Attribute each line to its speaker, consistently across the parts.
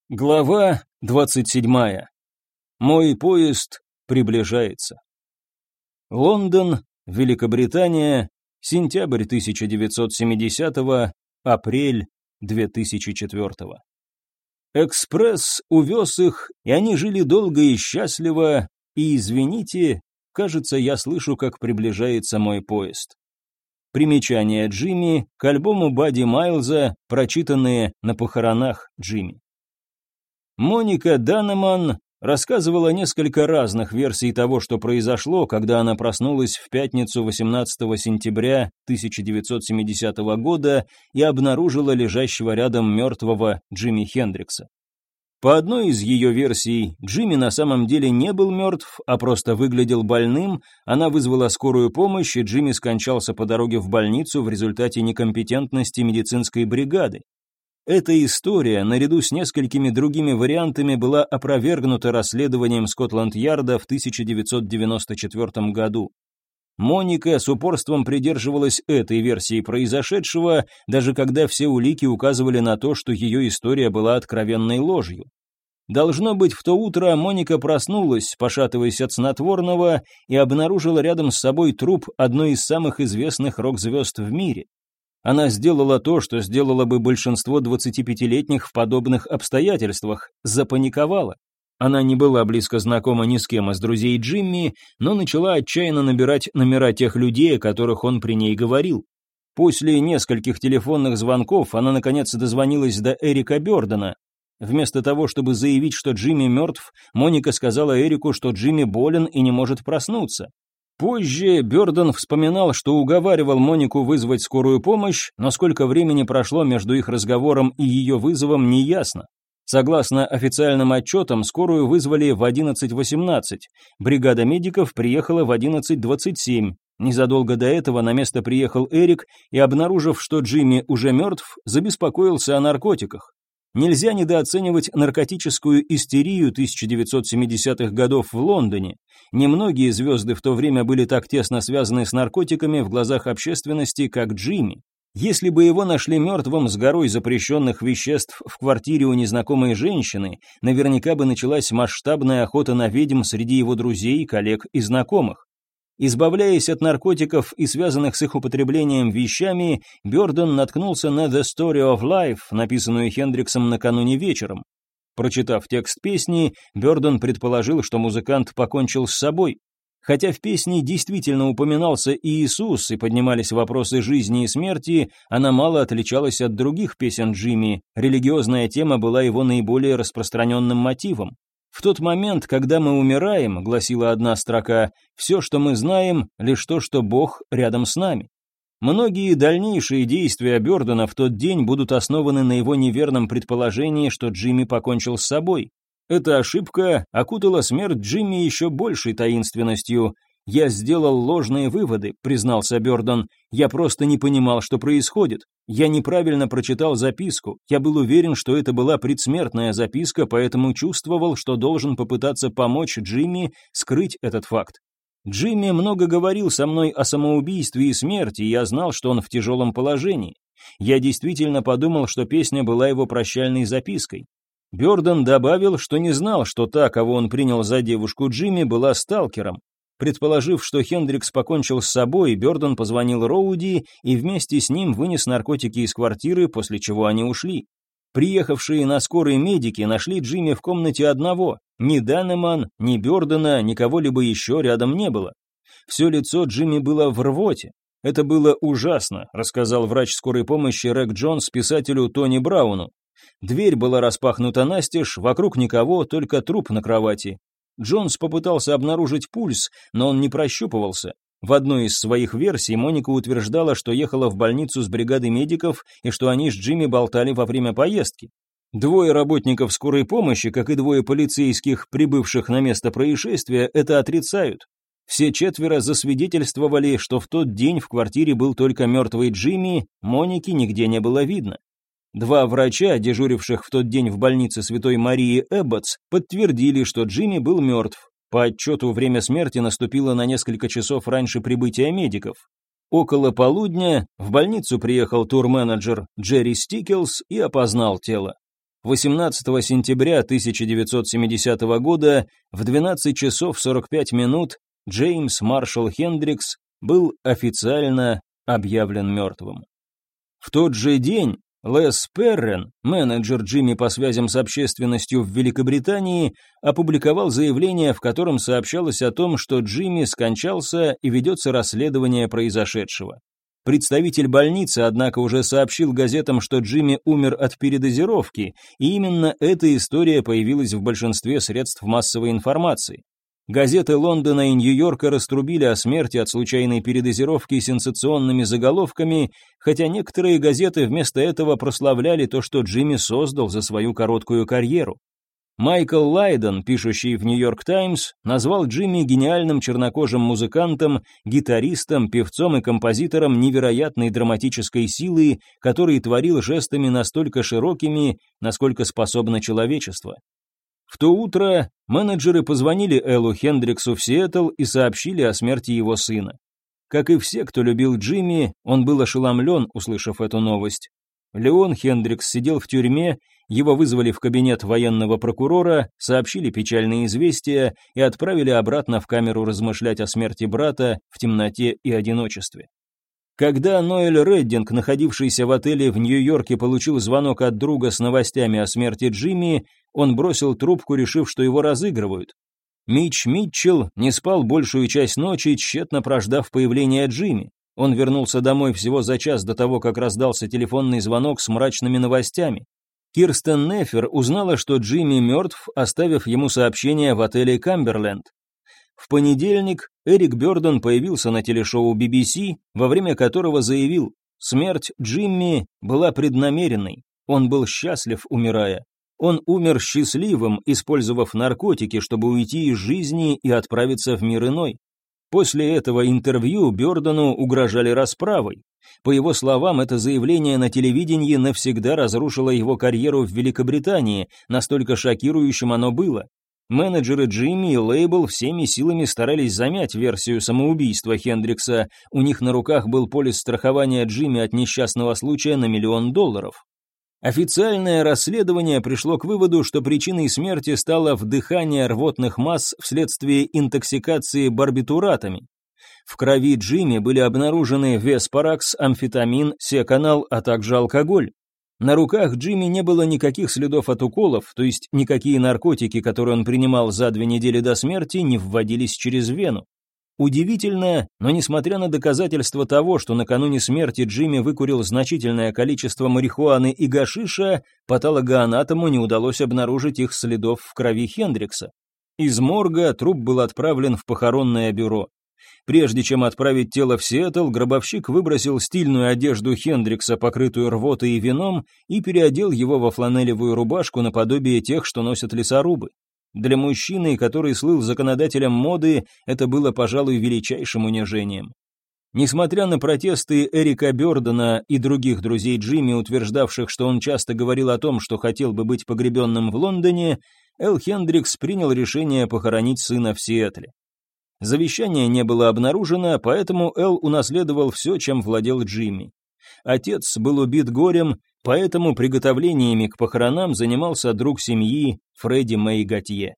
Speaker 1: Глава 27. Мой поезд приближается. Лондон, Великобритания, сентябрь 1970, апрель 2004. Экспресс увез их, и они жили долго и счастливо, и, извините, кажется, я слышу, как приближается мой поезд. Примечания Джимми к альбому Бадди Майлза, прочитанные на похоронах Джимми. Моника Даннеман рассказывала несколько разных версий того, что произошло, когда она проснулась в пятницу 18 сентября 1970 года и обнаружила лежащего рядом мертвого Джимми Хендрикса. По одной из ее версий, Джимми на самом деле не был мертв, а просто выглядел больным, она вызвала скорую помощь, и Джимми скончался по дороге в больницу в результате некомпетентности медицинской бригады. Эта история, наряду с несколькими другими вариантами, была опровергнута расследованием Скотланд-Ярда в 1994 году. Моника с упорством придерживалась этой версии произошедшего, даже когда все улики указывали на то, что ее история была откровенной ложью. Должно быть, в то утро Моника проснулась, пошатываясь от снотворного, и обнаружила рядом с собой труп одной из самых известных рок-звезд в мире. Она сделала то, что сделало бы большинство 25-летних в подобных обстоятельствах – запаниковала. Она не была близко знакома ни с кем из друзей Джимми, но начала отчаянно набирать номера тех людей, о которых он при ней говорил. После нескольких телефонных звонков она наконец дозвонилась до Эрика Бёрдена. Вместо того, чтобы заявить, что Джимми мертв, Моника сказала Эрику, что Джимми болен и не может проснуться. Позже Бёрден вспоминал, что уговаривал Монику вызвать скорую помощь, но сколько времени прошло между их разговором и ее вызовом, неясно. Согласно официальным отчетам, скорую вызвали в 11:18, бригада медиков приехала в 11:27. Незадолго до этого на место приехал Эрик и, обнаружив, что Джимми уже мертв, забеспокоился о наркотиках. Нельзя недооценивать наркотическую истерию 1970-х годов в Лондоне. Немногие звезды в то время были так тесно связаны с наркотиками в глазах общественности, как Джимми. Если бы его нашли мертвым с горой запрещенных веществ в квартире у незнакомой женщины, наверняка бы началась масштабная охота на ведьм среди его друзей, коллег и знакомых. Избавляясь от наркотиков и связанных с их употреблением вещами, Бёрден наткнулся на «The Story of Life», написанную Хендриксом накануне вечером. Прочитав текст песни, Бёрден предположил, что музыкант покончил с собой. Хотя в песне действительно упоминался Иисус и поднимались вопросы жизни и смерти, она мало отличалась от других песен Джимми, религиозная тема была его наиболее распространенным мотивом. «В тот момент, когда мы умираем», — гласила одна строка, — «все, что мы знаем, лишь то, что Бог рядом с нами». Многие дальнейшие действия Бёрдена в тот день будут основаны на его неверном предположении, что Джимми покончил с собой. Эта ошибка окутала смерть Джимми еще большей таинственностью. «Я сделал ложные выводы», — признался Бёрден. «Я просто не понимал, что происходит. Я неправильно прочитал записку. Я был уверен, что это была предсмертная записка, поэтому чувствовал, что должен попытаться помочь Джимми скрыть этот факт. Джимми много говорил со мной о самоубийстве и смерти, и я знал, что он в тяжелом положении. Я действительно подумал, что песня была его прощальной запиской». Бёрден добавил, что не знал, что та, кого он принял за девушку Джимми, была сталкером. Предположив, что Хендрикс покончил с собой, Бёрден позвонил Роуди и вместе с ним вынес наркотики из квартиры, после чего они ушли. Приехавшие на скорой медики нашли Джимми в комнате одного. Ни Даннеман, ни Бёрдена, ни кого-либо еще рядом не было. Все лицо Джимми было в рвоте. «Это было ужасно», — рассказал врач скорой помощи Рэг Джонс писателю Тони Брауну. Дверь была распахнута настежь, вокруг никого, только труп на кровати. Джонс попытался обнаружить пульс, но он не прощупывался. В одной из своих версий Моника утверждала, что ехала в больницу с бригадой медиков и что они с Джимми болтали во время поездки. Двое работников скорой помощи, как и двое полицейских, прибывших на место происшествия, это отрицают. Все четверо засвидетельствовали, что в тот день в квартире был только мертвый Джимми, Моники нигде не было видно. Два врача, дежуривших в тот день в больнице Святой Марии Эбботс, подтвердили, что Джимми был мертв. По отчету, время смерти наступило на несколько часов раньше прибытия медиков. Около полудня в больницу приехал турменеджер Джерри Стикелс и опознал тело. 18 сентября 1970 года в 12 часов 45 минут Джеймс Маршалл Хендрикс был официально объявлен мертвым. В тот же день Лес Перрен, менеджер Джимми по связям с общественностью в Великобритании, опубликовал заявление, в котором сообщалось о том, что Джимми скончался и ведется расследование произошедшего. Представитель больницы, однако, уже сообщил газетам, что Джимми умер от передозировки, и именно эта история появилась в большинстве средств массовой информации. Газеты Лондона и Нью-Йорка раструбили о смерти от случайной передозировки сенсационными заголовками, хотя некоторые газеты вместо этого прославляли то, что Джимми создал за свою короткую карьеру. Майкл Лайден, пишущий в Нью-Йорк Таймс, назвал Джимми гениальным чернокожим музыкантом, гитаристом, певцом и композитором невероятной драматической силы, который творил жестами настолько широкими, насколько способно человечество. В то утро менеджеры позвонили Эллу Хендриксу в Сиэтл и сообщили о смерти его сына. Как и все, кто любил Джимми, он был ошеломлен, услышав эту новость. Леон Хендрикс сидел в тюрьме, его вызвали в кабинет военного прокурора, сообщили печальные известия и отправили обратно в камеру размышлять о смерти брата в темноте и одиночестве. Когда Ноэль Реддинг, находившийся в отеле в Нью-Йорке, получил звонок от друга с новостями о смерти Джимми, он бросил трубку, решив, что его разыгрывают. Митч Митчелл не спал большую часть ночи, тщетно прождав появление Джимми. Он вернулся домой всего за час до того, как раздался телефонный звонок с мрачными новостями. Кирстен Нефер узнала, что Джимми мертв, оставив ему сообщение в отеле Камберленд. В понедельник Эрик Бёрден появился на телешоу BBC, во время которого заявил: смерть Джимми была преднамеренной, он был счастлив, умирая. Он умер счастливым, использовав наркотики, чтобы уйти из жизни и отправиться в мир иной. После этого интервью Бёрдену угрожали расправой. По его словам, это заявление на телевидении навсегда разрушило его карьеру в Великобритании, настолько шокирующим оно было. Менеджеры Джимми и лейбл всеми силами старались замять версию самоубийства Хендрикса, у них на руках был полис страхования Джимми от несчастного случая на $1 миллион. Официальное расследование пришло к выводу, что причиной смерти стало вдыхание рвотных масс вследствие интоксикации барбитуратами. В крови Джимми были обнаружены веспаракс, амфетамин, секанал, а также алкоголь. На руках Джимми не было никаких следов от уколов, то есть никакие наркотики, которые он принимал за 2 недели до смерти, не вводились через вену. Удивительно, но несмотря на доказательства того, что накануне смерти Джимми выкурил значительное количество марихуаны и гашиша, патологоанатому не удалось обнаружить их следов в крови Хендрикса. Из морга труп был отправлен в похоронное бюро. Прежде чем отправить тело в Сиэтл, гробовщик выбросил стильную одежду Хендрикса, покрытую рвотой и вином, и переодел его во фланелевую рубашку наподобие тех, что носят лесорубы. Для мужчины, который слыл законодателем моды, это было, пожалуй, величайшим унижением. Несмотря на протесты Эрика Бёрдена и других друзей Джимми, утверждавших, что он часто говорил о том, что хотел бы быть погребенным в Лондоне, Эл Хендрикс принял решение похоронить сына в Сиэтле. Завещание не было обнаружено, поэтому Эл унаследовал все, чем владел Джимми. Отец был убит горем, поэтому приготовлениями к похоронам занимался друг семьи Фредди Мэй Готье.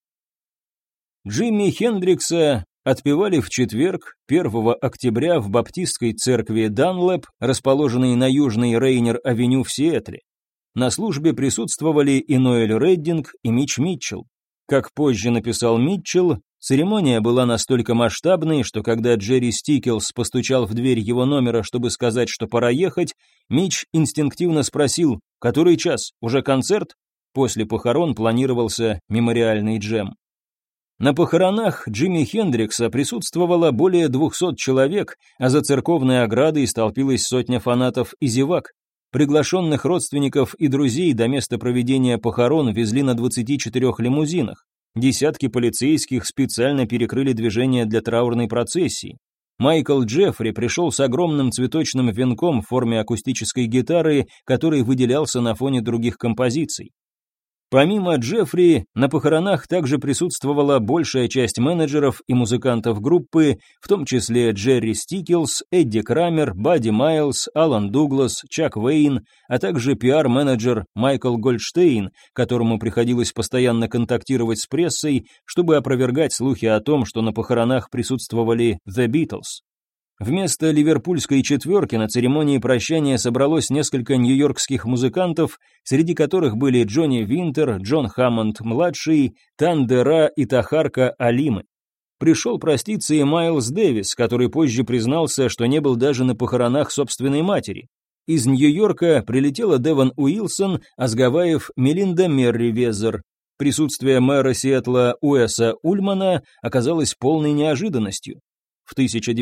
Speaker 1: Джимми Хендрикса отпевали в четверг, 1 октября, в баптистской церкви Данлэп, расположенной на Южной Рейнер-авеню в Сиэтле. На службе присутствовали и Ноэль Реддинг, и Митч Митчелл. Как позже написал Митчелл, церемония была настолько масштабной, что когда Джерри Стикелс постучал в дверь его номера, чтобы сказать, что пора ехать, Митч инстинктивно спросил: «Который час? Уже концерт?» После похорон планировался мемориальный джем. На похоронах Джимми Хендрикса присутствовало более 200 человек, а за церковной оградой столпилась сотня фанатов и зевак. Приглашенных родственников и друзей до места проведения похорон везли на 24 лимузинах. Десятки полицейских специально перекрыли движение для траурной процессии. Майкл Джеффри пришел с огромным цветочным венком в форме акустической гитары, который выделялся на фоне других композиций. Помимо Джеффри, на похоронах также присутствовала большая часть менеджеров и музыкантов группы, в том числе Джерри Стикелс, Эдди Крамер, Бадди Майлз, Алан Дуглас, Чак Вейн, а также пиар-менеджер Майкл Гольдштейн, которому приходилось постоянно контактировать с прессой, чтобы опровергать слухи о том, что на похоронах присутствовали The Beatles. Вместо ливерпульской четверки на церемонии прощания собралось несколько нью-йоркских музыкантов, среди которых были Джонни Винтер, Джон Хаммонд-младший, Тандера и Тахарка Алимы. Пришел проститься и Майлз Дэвис, который позже признался, что не был даже на похоронах собственной матери. Из Нью-Йорка прилетела Девон Уилсон, а с Гавайев Мелинда Мерривезер. Присутствие мэра Сиэтла Уэса Ульмана оказалось полной неожиданностью. В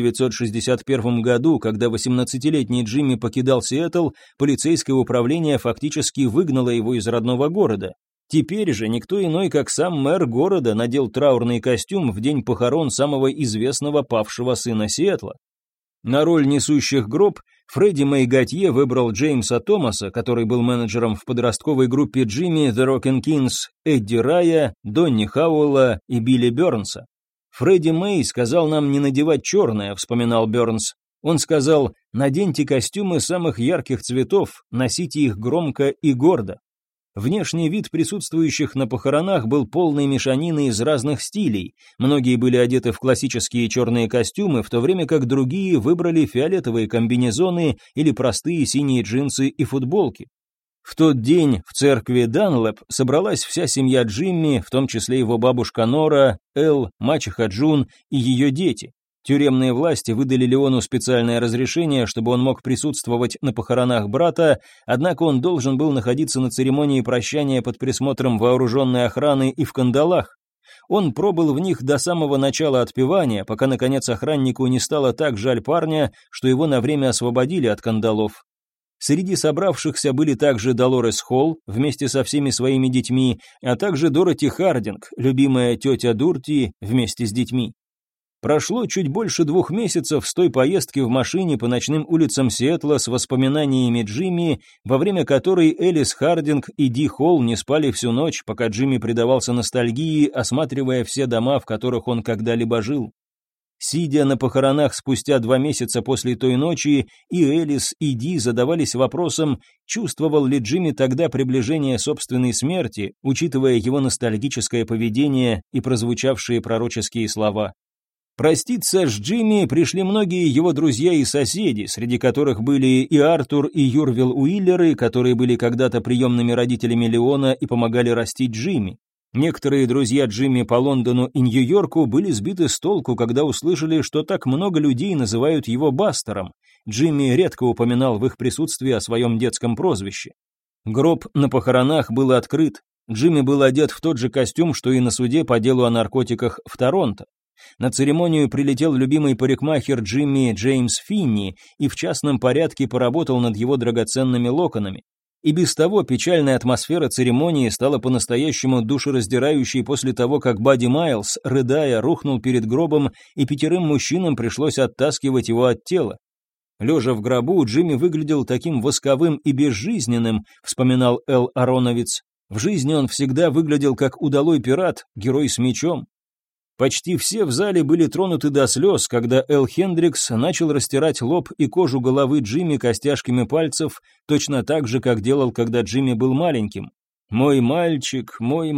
Speaker 1: 1961 году, когда 18-летний Джимми покидал Сиэтл, полицейское управление фактически выгнало его из родного города. Теперь же никто иной, как сам мэр города, надел траурный костюм в день похорон самого известного павшего сына Сиэтла. На роль несущих гроб Фредди Мейгатье выбрал Джеймса Томаса, который был менеджером в подростковой группе Джимми, The Rockin' Kings, Эдди Рая, Донни Хауэлла и Билли Бернса. «Фредди Мэй сказал нам не надевать черное», — вспоминал Бернс. Он сказал: «Наденьте костюмы самых ярких цветов, носите их громко и гордо». Внешний вид присутствующих на похоронах был полной мешаниной из разных стилей. Многие были одеты в классические черные костюмы, в то время как другие выбрали фиолетовые комбинезоны или простые синие джинсы и футболки. В тот день в церкви Данлэп собралась вся семья Джимми, в том числе его бабушка Нора, Эл, мачеха Джун и ее дети. Тюремные власти выдали Леону специальное разрешение, чтобы он мог присутствовать на похоронах брата, однако он должен был находиться на церемонии прощания под присмотром вооруженной охраны и в кандалах. Он пробыл в них до самого начала отпевания, пока, наконец, охраннику не стало так жаль парня, что его на время освободили от кандалов. Среди собравшихся были также Долорес Холл вместе со всеми своими детьми, а также Дороти Хардинг, любимая тетя Дурти, вместе с детьми. Прошло чуть больше 2 месяцев с той поездки в машине по ночным улицам Сиэтла с воспоминаниями Джимми, во время которой Элис Хардинг и Ди Холл не спали всю ночь, пока Джимми предавался ностальгии, осматривая все дома, в которых он когда-либо жил. Сидя на похоронах спустя 2 месяца после той ночи, и Элис, и Ди задавались вопросом, чувствовал ли Джимми тогда приближение собственной смерти, учитывая его ностальгическое поведение и прозвучавшие пророческие слова. Проститься с Джимми пришли многие его друзья и соседи, среди которых были и Артур, и Юрвил Уиллеры, которые были когда-то приемными родителями Леона и помогали растить Джимми. Некоторые друзья Джимми по Лондону и Нью-Йорку были сбиты с толку, когда услышали, что так много людей называют его Бастером. Джимми редко упоминал в их присутствии о своем детском прозвище. Гроб на похоронах был открыт. Джимми был одет в тот же костюм, что и на суде по делу о наркотиках в Торонто. На церемонию прилетел любимый парикмахер Джимми Джеймс Финни и в частном порядке поработал над его драгоценными локонами. И без того печальная атмосфера церемонии стала по-настоящему душераздирающей после того, как Бадди Майлз, рыдая, рухнул перед гробом, и 5 мужчинам пришлось оттаскивать его от тела. Лежа в гробу, Джимми выглядел таким восковым и безжизненным, вспоминал Эл Ароновиц. В жизни он всегда выглядел как удалой пират, герой с мечом. Почти все в зале были тронуты до слез, когда Эл Хендрикс начал растирать лоб и кожу головы Джимми костяшками пальцев, точно так же, как делал, когда Джимми был маленьким. мой мальчик»,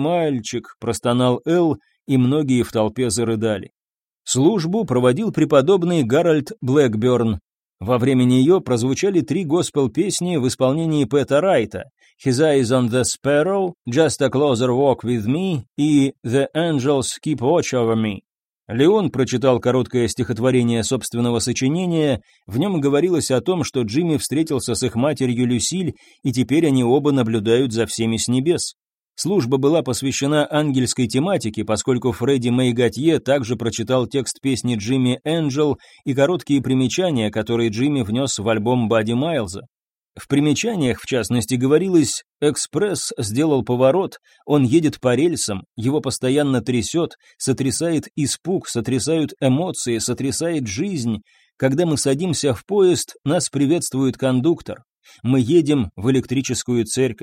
Speaker 1: — простонал Эл, и многие в толпе зарыдали. Службу проводил преподобный Гарольд Блэкберн. Во время нее прозвучали 3 госпел-песни в исполнении Пэта Райта: «His eyes on the sparrow», «Just a closer walk with me» и «The angels keep watch over me». Леон прочитал короткое стихотворение собственного сочинения, в нем говорилось о том, что Джимми встретился с их матерью Люсиль, и теперь они оба наблюдают за всеми с небес. Служба была посвящена ангельской тематике, поскольку Фредди Мейгатье также прочитал текст песни Джимми «Энджел» и короткие примечания, которые Джимми внес в альбом Бадди Майлза. В примечаниях, в частности, говорилось: «Экспресс сделал поворот, он едет по рельсам, его постоянно трясет, сотрясает испуг, сотрясают эмоции, сотрясает жизнь. Когда мы садимся в поезд, нас приветствует кондуктор. Мы едем в электрическую церковь».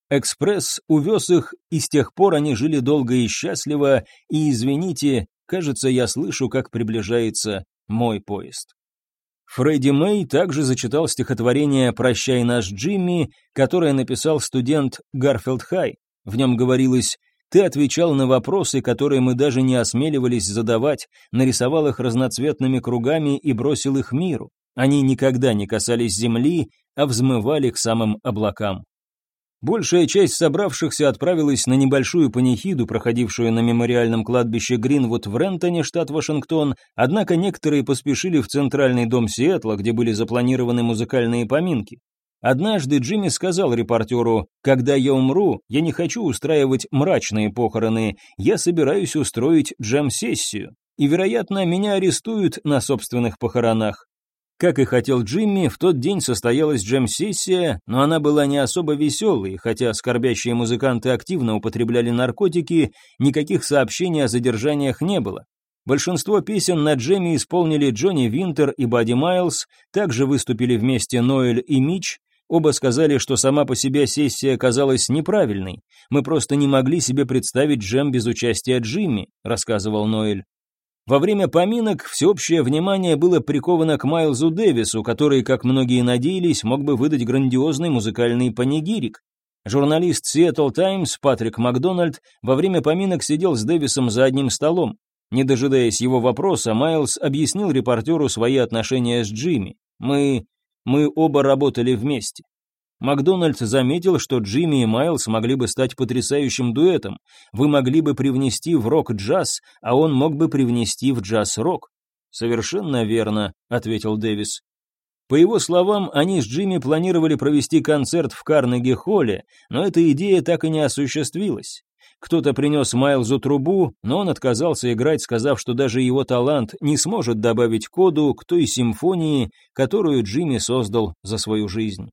Speaker 1: Экспресс увез их, и с тех пор они жили долго и счастливо, и, извините, кажется, я слышу, как приближается мой поезд. Фредди Мэй также зачитал стихотворение «Прощай, наш Джимми», которое написал студент Гарфилд Хай. В нем говорилось: «Ты отвечал на вопросы, которые мы даже не осмеливались задавать, нарисовал их разноцветными кругами и бросил их миру. Они никогда не касались земли, а взмывали к самым облакам». Большая часть собравшихся отправилась на небольшую панихиду, проходившую на мемориальном кладбище Гринвуд в Рентоне, штат Вашингтон, однако некоторые поспешили в центральный дом Сиэтла, где были запланированы музыкальные поминки. Однажды Джимми сказал репортеру: «Когда я умру, я не хочу устраивать мрачные похороны, я собираюсь устроить джем-сессию, и, вероятно, меня арестуют на собственных похоронах». Как и хотел Джимми, в тот день состоялась джем-сессия, но она была не особо веселой, хотя скорбящие музыканты активно употребляли наркотики, никаких сообщений о задержаниях не было. Большинство песен на джеме исполнили Джонни Винтер и Бадди Майлз, также выступили вместе Ноэль и Митч. Оба сказали, что сама по себе сессия казалась неправильной. «Мы просто не могли себе представить джем без участия Джимми», — рассказывал Ноэль. Во время поминок всеобщее внимание было приковано к Майлзу Дэвису, который, как многие надеялись, мог бы выдать грандиозный музыкальный панигирик. Журналист Seattle Times Патрик Макдональд во время поминок сидел с Дэвисом за одним столом. Не дожидаясь его вопроса, Майлз объяснил репортеру свои отношения с Джимми. Мы оба работали вместе. Макдональд заметил, что Джимми и Майлз могли бы стать потрясающим дуэтом. Вы могли бы привнести в рок джаз, а он мог бы привнести в джаз рок. «Совершенно верно», — ответил Дэвис. По его словам, они с Джимми планировали провести концерт в Карнеги-холле, но эта идея так и не осуществилась. Кто-то принес Майлзу трубу, но он отказался играть, сказав, что даже его талант не сможет добавить коду к той симфонии, которую Джимми создал за свою жизнь.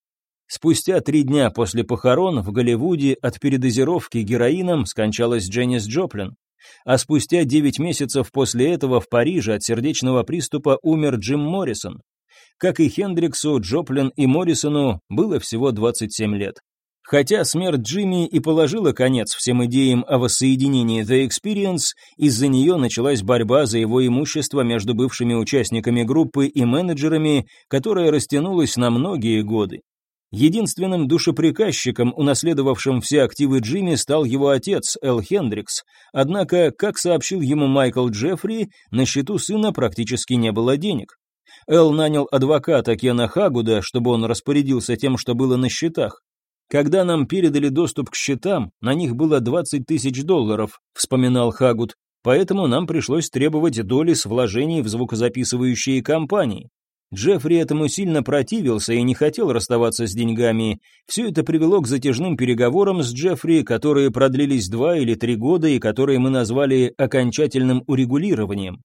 Speaker 1: Спустя 3 дня после похорон в Голливуде от передозировки героином скончалась Дженнис Джоплин, а спустя 9 месяцев после этого в Париже от сердечного приступа умер Джим Моррисон. Как и Хендриксу, Джоплин и Моррисону было всего 27 лет. Хотя смерть Джимми и положила конец всем идеям о воссоединении The Experience, из-за нее началась борьба за его имущество между бывшими участниками группы и менеджерами, которая растянулась на многие годы. Единственным душеприказчиком, унаследовавшим все активы Джимми, стал его отец, Эл Хендрикс. Однако, как сообщил ему Майкл Джеффри, на счету сына практически не было денег. Эл нанял адвоката Кена Хагуда, чтобы он распорядился тем, что было на счетах. «Когда нам передали доступ к счетам, на них было $20 000, вспоминал Хагуд, поэтому нам пришлось требовать доли с вложений в звукозаписывающие компании. Джеффри этому сильно противился и не хотел расставаться с деньгами. Все это привело к затяжным переговорам с Джеффри, которые продлились 2 или 3 года и которые мы назвали окончательным урегулированием.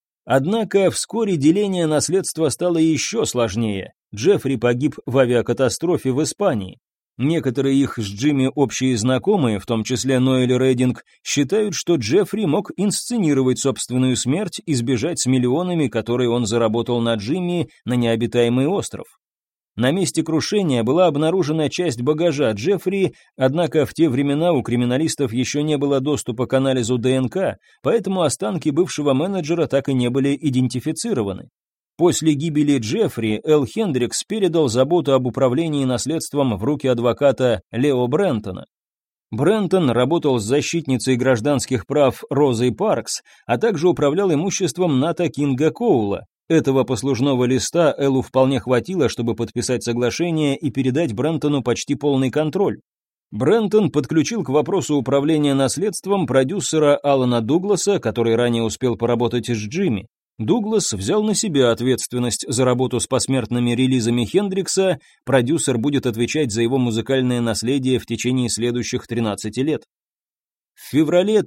Speaker 1: Однако вскоре деление наследства стало еще сложнее. Джеффри погиб в авиакатастрофе в Испании. Некоторые их с Джимми общие знакомые, в том числе Ноэль Рединг, считают, что Джеффри мог инсценировать собственную смерть и сбежать с миллионами, которые он заработал на Джимми, на необитаемый остров. На месте крушения была обнаружена часть багажа Джеффри, однако в те времена у криминалистов еще не было доступа к анализу ДНК, поэтому останки бывшего менеджера так и не были идентифицированы. После гибели Джеффри Эл Хендрикс передал заботу об управлении наследством в руки адвоката Лео Брентона. Брентон работал с защитницей гражданских прав Розой Паркс, а также управлял имуществом Ната Кинга Коула. Этого послужного листа Эллу вполне хватило, чтобы подписать соглашение и передать Брентону почти полный контроль. Брентон подключил к вопросу управления наследством продюсера Алана Дугласа, который ранее успел поработать с Джимми. Дуглас взял на себя ответственность за работу с посмертными релизами Хендрикса, продюсер будет отвечать за его музыкальное наследие в течение следующих 13 лет. В феврале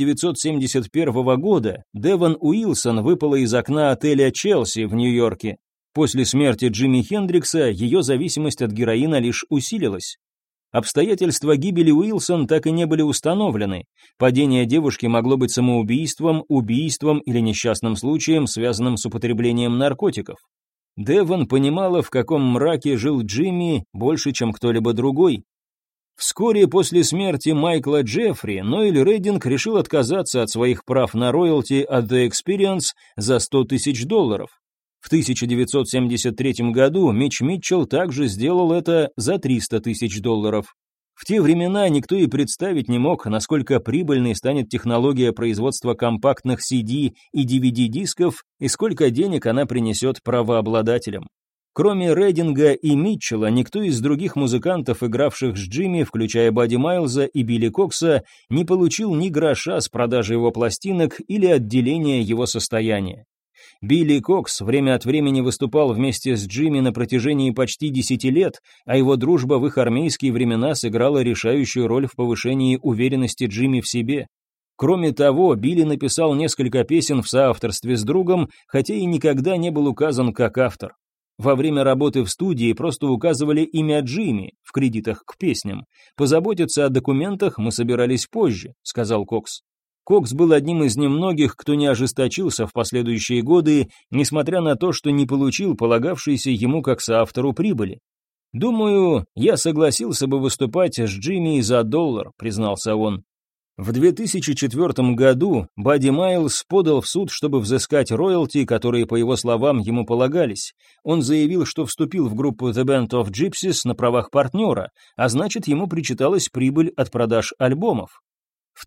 Speaker 1: 1971 года Девон Уилсон выпала из окна отеля «Челси» в Нью-Йорке. После смерти Джимми Хендрикса ее зависимость от героина лишь усилилась. Обстоятельства гибели Уилсон так и не были установлены. Падение девушки могло быть самоубийством, убийством или несчастным случаем, связанным с употреблением наркотиков. Девон понимала, в каком мраке жил Джимми больше, чем кто-либо другой. Вскоре после смерти Майкла Джеффри Ноэль Реддинг решил отказаться от своих прав на роялти от The Experience за $100 тысяч. В 1973 году Митч Митчелл также сделал это за $300 тысяч. В те времена никто и представить не мог, насколько прибыльной станет технология производства компактных CD и DVD-дисков и сколько денег она принесет правообладателям. Кроме Реддинга и Митчелла, никто из других музыкантов, игравших с Джимми, включая Бадди Майлза и Билли Кокса, не получил ни гроша с продажи его пластинок или отделения его состояния. Билли Кокс время от времени выступал вместе с Джимми на протяжении почти 10 лет, а его дружба в их армейские времена сыграла решающую роль в повышении уверенности Джимми в себе. Кроме того, Билли написал несколько песен в соавторстве с другом, хотя и никогда не был указан как автор. Во время работы в студии просто указывали имя Джимми в кредитах к песням. «Позаботиться о документах мы собирались позже», — сказал Кокс. Кокс был одним из немногих, кто не ожесточился в последующие годы, несмотря на то, что не получил полагавшейся ему как соавтору прибыли. «Думаю, я согласился бы выступать с Джимми за $1», — признался он. В 2004 году Бадди Майлз подал в суд, чтобы взыскать роялти, которые, по его словам, ему полагались. Он заявил, что вступил в группу The Band of Gypsys на правах партнера, а значит, ему причиталась прибыль от продаж альбомов. В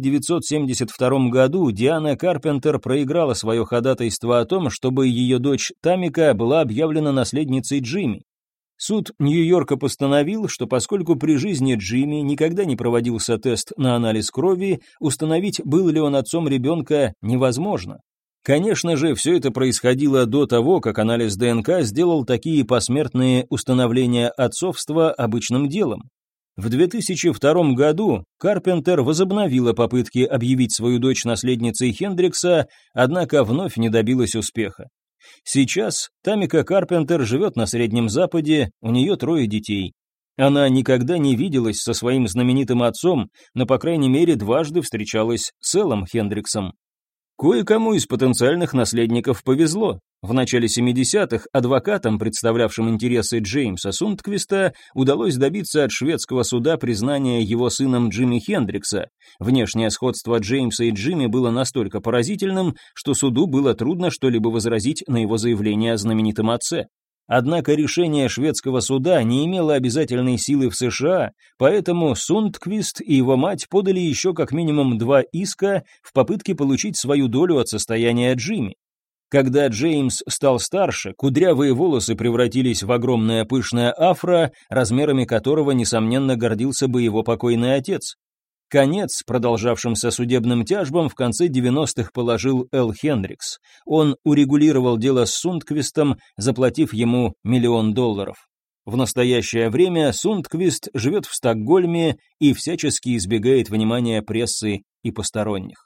Speaker 1: 1972 году Диана Карпентер проиграла свое ходатайство о том, чтобы ее дочь Тамика была объявлена наследницей Джимми. Суд Нью-Йорка постановил, что поскольку при жизни Джимми никогда не проводился тест на анализ крови, установить, был ли он отцом ребенка, невозможно. Конечно же, все это происходило до того, как анализ ДНК сделал такие посмертные установления отцовства обычным делом. В 2002 году Карпентер возобновила попытки объявить свою дочь наследницей Хендрикса, однако вновь не добилась успеха. Сейчас Тамика Карпентер живет на Среднем Западе, у нее 3 детей. Она никогда не виделась со своим знаменитым отцом, но, по крайней мере, дважды встречалась с Эллом Хендриксом. Кое-кому из потенциальных наследников повезло. В начале 70-х адвокатам, представлявшим интересы Джеймса Сундквиста, удалось добиться от шведского суда признания его сыном Джимми Хендрикса. Внешнее сходство Джеймса и Джимми было настолько поразительным, что суду было трудно что-либо возразить на его заявление о знаменитом отце. Однако решение шведского суда не имело обязательной силы в США, поэтому Сундквист и его мать подали еще как минимум 2 иска в попытке получить свою долю от состояния Джимми. Когда Джеймс стал старше, кудрявые волосы превратились в огромное пышное афро, размерами которого, несомненно, гордился бы его покойный отец. Конец продолжавшимся судебным тяжбам в конце 90-х положил Эл Хендрикс. Он урегулировал дело с Сундквистом, заплатив ему $1 миллион. В настоящее время Сундквист живет в Стокгольме и всячески избегает внимания прессы и посторонних.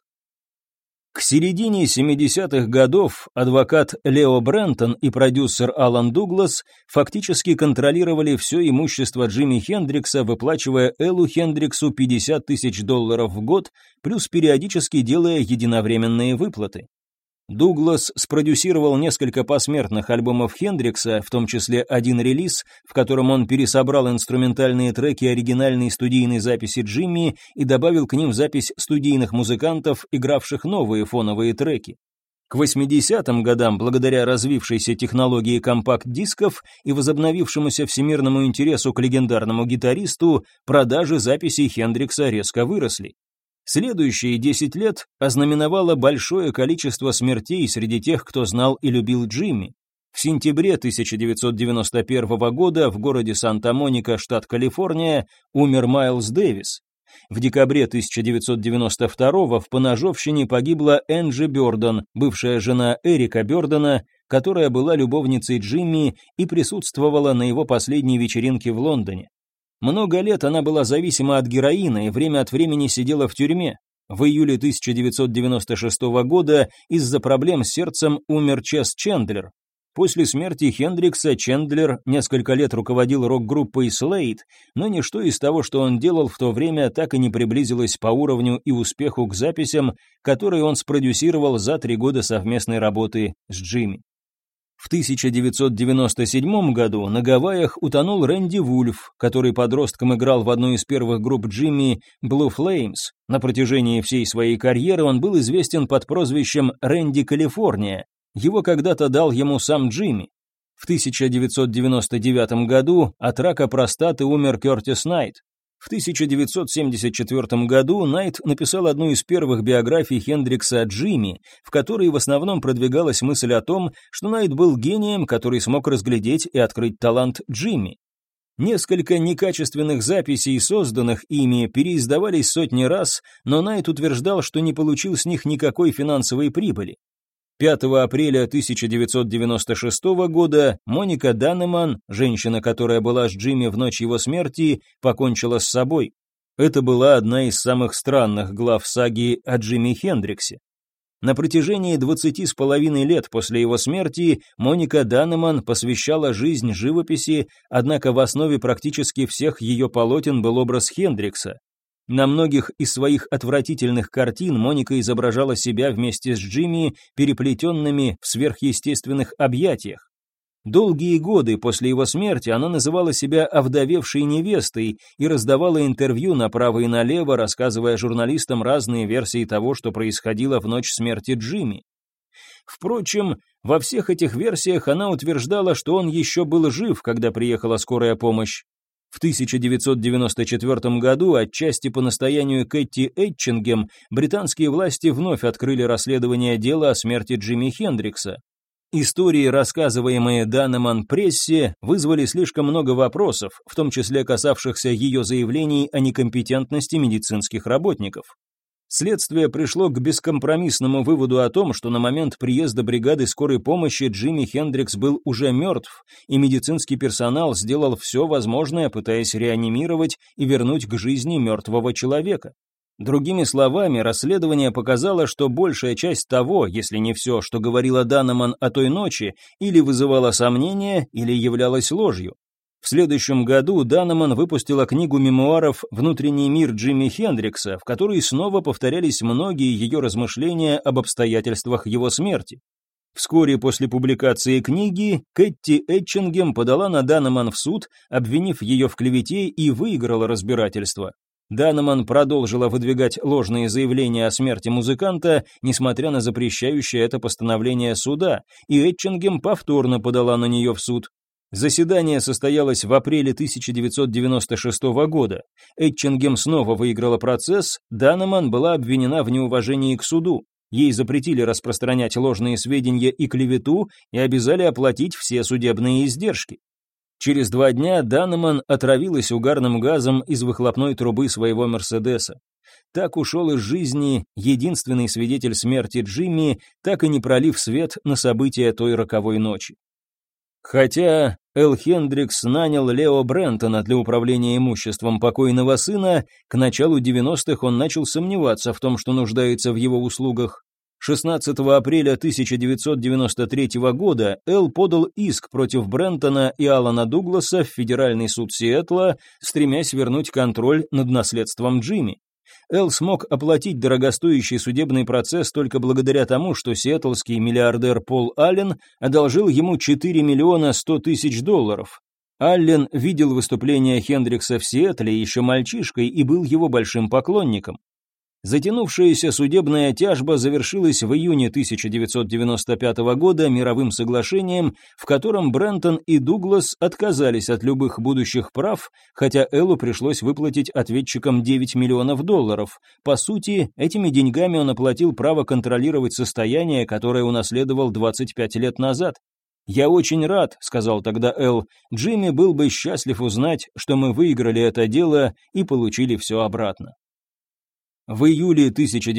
Speaker 1: К середине 70-х годов адвокат Лео Брентон и продюсер Алан Дуглас фактически контролировали все имущество Джимми Хендрикса, выплачивая Эллу Хендриксу $50 тысяч в год, плюс периодически делая единовременные выплаты. Дуглас спродюсировал несколько посмертных альбомов Хендрикса, в том числе один релиз, в котором он пересобрал инструментальные треки оригинальной студийной записи Джимми и добавил к ним запись студийных музыкантов, игравших новые фоновые треки. К 80-м годам, благодаря развившейся технологии компакт-дисков и возобновившемуся всемирному интересу к легендарному гитаристу, продажи записей Хендрикса резко выросли. Следующие 10 лет ознаменовало большое количество смертей среди тех, кто знал и любил Джимми. В сентябре 1991 года в городе Санта-Моника, штат Калифорния, умер Майлз Дэвис. В декабре 1992 в поножовщине погибла Энджи Бёрден, бывшая жена Эрика Бёрдена, которая была любовницей Джимми и присутствовала на его последней вечеринке в Лондоне. Много лет она была зависима от героина и время от времени сидела в тюрьме. В июле 1996 года из-за проблем с сердцем умер Чес Чендлер. После смерти Хендрикса Чендлер несколько лет руководил рок-группой Slade, но ничто из того, что он делал в то время, так и не приблизилось по уровню и успеху к записям, которые он спродюсировал за 3 года совместной работы с Джимми. В 1997 году на Гавайях утонул Рэнди Вульф, который подростком играл в одной из первых групп Джимми Blue Flames. На протяжении всей своей карьеры он был известен под прозвищем Рэнди Калифорния. Его когда-то дал ему сам Джимми. В 1999 году от рака простаты умер Кертис Найт. В 1974 году Найт написал одну из первых биографий Хендрикса о Джимми, в которой в основном продвигалась мысль о том, что Найт был гением, который смог разглядеть и открыть талант Джимми. Несколько некачественных записей, созданных ими, переиздавались сотни раз, но Найт утверждал, что не получил с них никакой финансовой прибыли. 5 апреля 1996 года Моника Даннеман, женщина, которая была с Джимми в ночь его смерти, покончила с собой. Это была одна из самых странных глав саги о Джимми Хендриксе. На протяжении 20,5 лет после его смерти Моника Даннеман посвящала жизнь живописи, однако в основе практически всех ее полотен был образ Хендрикса. На многих из своих отвратительных картин Моника изображала себя вместе с Джимми, переплетенными в сверхъестественных объятиях. Долгие годы после его смерти она называла себя овдовевшей невестой и раздавала интервью направо и налево, рассказывая журналистам разные версии того, что происходило в ночь смерти Джимми. Впрочем, во всех этих версиях она утверждала, что он еще был жив, когда приехала скорая помощь. В 1994 году, отчасти по настоянию Кэти Этчингем, британские власти вновь открыли расследование дела о смерти Джимми Хендрикса. Истории, рассказываемые Даннеман прессе, вызвали слишком много вопросов, в том числе касавшихся ее заявлений о некомпетентности медицинских работников. Следствие пришло к бескомпромиссному выводу о том, что на момент приезда бригады скорой помощи Джимми Хендрикс был уже мертв, и медицинский персонал сделал все возможное, пытаясь реанимировать и вернуть к жизни мертвого человека. Другими словами, расследование показало, что большая часть того, если не все, что говорила Даннеман о той ночи, или вызывала сомнения, или являлась ложью. В следующем году Даннеман выпустила книгу мемуаров «Внутренний мир Джимми Хендрикса», в которой снова повторялись многие ее размышления об обстоятельствах его смерти. Вскоре после публикации книги Кэти Этчингем подала на Даннеман в суд, обвинив ее в клевете, и выиграла разбирательство. Даннеман продолжила выдвигать ложные заявления о смерти музыканта, несмотря на запрещающее это постановление суда, и Этчингем повторно подала на нее в суд. Заседание состоялось в апреле 1996 года. Этчингем снова выиграла процесс, Даннеман была обвинена в неуважении к суду. Ей запретили распространять ложные сведения и клевету и обязали оплатить все судебные издержки. Через 2 дня Даннеман отравилась угарным газом из выхлопной трубы своего Мерседеса. Так ушел из жизни единственный свидетель смерти Джимми, так и не пролив свет на события той роковой ночи. Хотя Эл Хендрикс нанял Лео Брентона для управления имуществом покойного сына, к началу 90-х он начал сомневаться в том, что нуждается в его услугах. 16 апреля 1993 года Эл подал иск против Брентона и Алана Дугласа в Федеральный суд Сиэтла, стремясь вернуть контроль над наследством Джимми. Эл смог оплатить дорогостоящий судебный процесс только благодаря тому, что сиэтлский миллиардер Пол Аллен одолжил ему $4 100 000. Аллен видел выступления Хендрикса в Сиэтле еще мальчишкой и был его большим поклонником. Затянувшаяся судебная тяжба завершилась в июне 1995 года мировым соглашением, в котором Брентон и Дуглас отказались от любых будущих прав, хотя Эллу пришлось выплатить ответчикам $9 миллионов. По сути, этими деньгами он оплатил право контролировать состояние, которое унаследовал 25 лет назад. «Я очень рад», — сказал тогда Эл, — «Джимми был бы счастлив узнать, что мы выиграли это дело и получили все обратно». В июле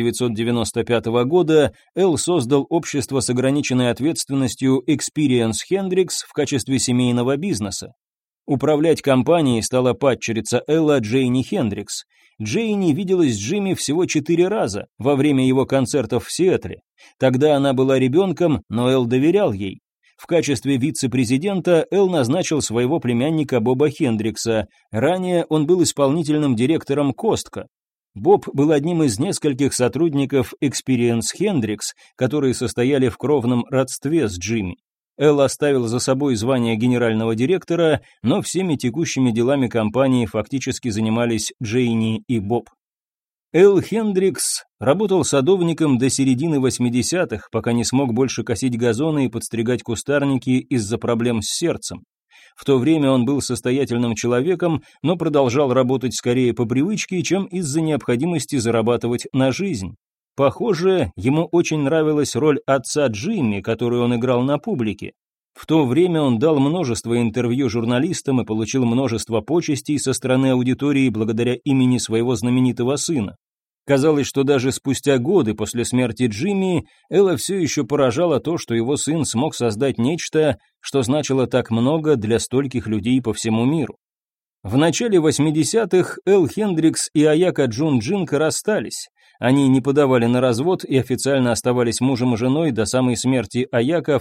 Speaker 1: 1995 года Эл создал общество с ограниченной ответственностью Experience Hendrix в качестве семейного бизнеса. Управлять компанией стала падчерица Элла Джейни Хендрикс. Джейни виделась с Джимми всего 4 раза во время его концертов в Сиэтле. Тогда она была ребенком, но Эл доверял ей. В качестве вице-президента Эл назначил своего племянника Боба Хендрикса. Ранее он был исполнительным директором Костко. Боб был одним из нескольких сотрудников Experience Hendrix, которые состояли в кровном родстве с Джимми. Эл оставил за собой звание генерального директора, но всеми текущими делами компании фактически занимались Джейни и Боб. Эл Хендрикс работал садовником до середины 80-х, пока не смог больше косить газоны и подстригать кустарники из-за проблем с сердцем. В то время он был состоятельным человеком, но продолжал работать скорее по привычке, чем из-за необходимости зарабатывать на жизнь. Похоже, ему очень нравилась роль отца Джимми, которую он играл на публике. В то время он дал множество интервью журналистам и получил множество почестей со стороны аудитории благодаря имени своего знаменитого сына. Казалось, что даже спустя годы после смерти Джимми, Элла все еще поражало то, что его сын смог создать нечто, что значило так много для стольких людей по всему миру. В начале 80-х Эл Хендрикс и Аяка Джун Джинка расстались. Они не подавали на развод и официально оставались мужем и женой до самой смерти Аяка в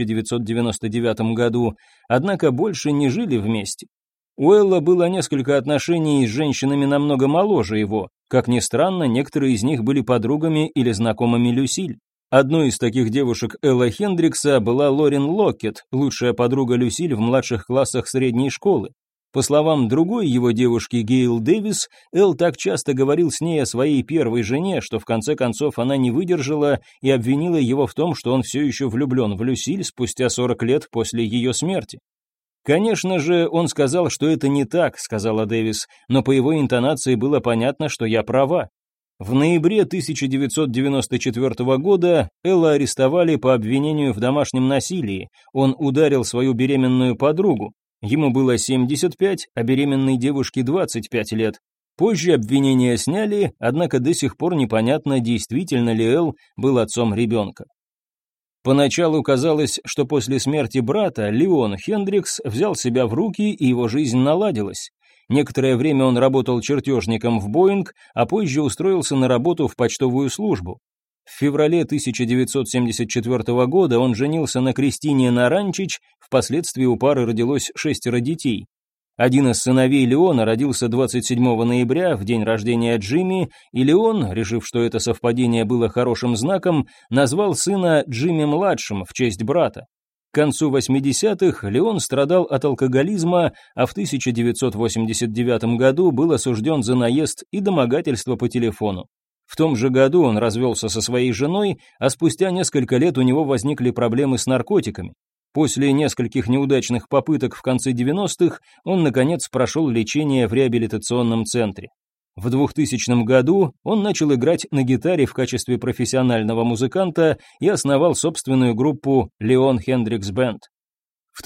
Speaker 1: 1999 году, однако больше не жили вместе. У Элла было несколько отношений с женщинами намного моложе его. Как ни странно, некоторые из них были подругами или знакомыми Люсиль. Одной из таких девушек Элла Хендрикса была Лорен Локкет, лучшая подруга Люсиль в младших классах средней школы. По словам другой его девушки Гейл Дэвис, Эл так часто говорил с ней о своей первой жене, что в конце концов она не выдержала и обвинила его в том, что он все еще влюблен в Люсиль спустя 40 лет после ее смерти. «Конечно же, он сказал, что это не так», — сказала Дэвис, но по его интонации было понятно, что я права. В ноябре 1994 года Элла арестовали по обвинению в домашнем насилии. Он ударил свою беременную подругу. Ему было 75, а беременной девушке 25 лет. Позже обвинения сняли, однако до сих пор непонятно, действительно ли Эл был отцом ребенка. Поначалу казалось, что после смерти брата Леон Хендрикс взял себя в руки и его жизнь наладилась. Некоторое время он работал чертежником в Боинг, а позже устроился на работу в почтовую службу. В феврале 1974 года он женился на Кристине Наранчич, впоследствии у пары родилось 6 детей. Один из сыновей Леона родился 27 ноября, в день рождения Джимми, и Леон, решив, что это совпадение было хорошим знаком, назвал сына Джимми-младшим в честь брата. К концу 80-х Леон страдал от алкоголизма, а в 1989 году был осужден за наезд и домогательство по телефону. В том же году он развелся со своей женой, а спустя несколько лет у него возникли проблемы с наркотиками. После нескольких неудачных попыток в конце 90-х он, наконец, прошел лечение в реабилитационном центре. В 2000 году он начал играть на гитаре в качестве профессионального музыканта и основал собственную группу Leon Hendrix Band. В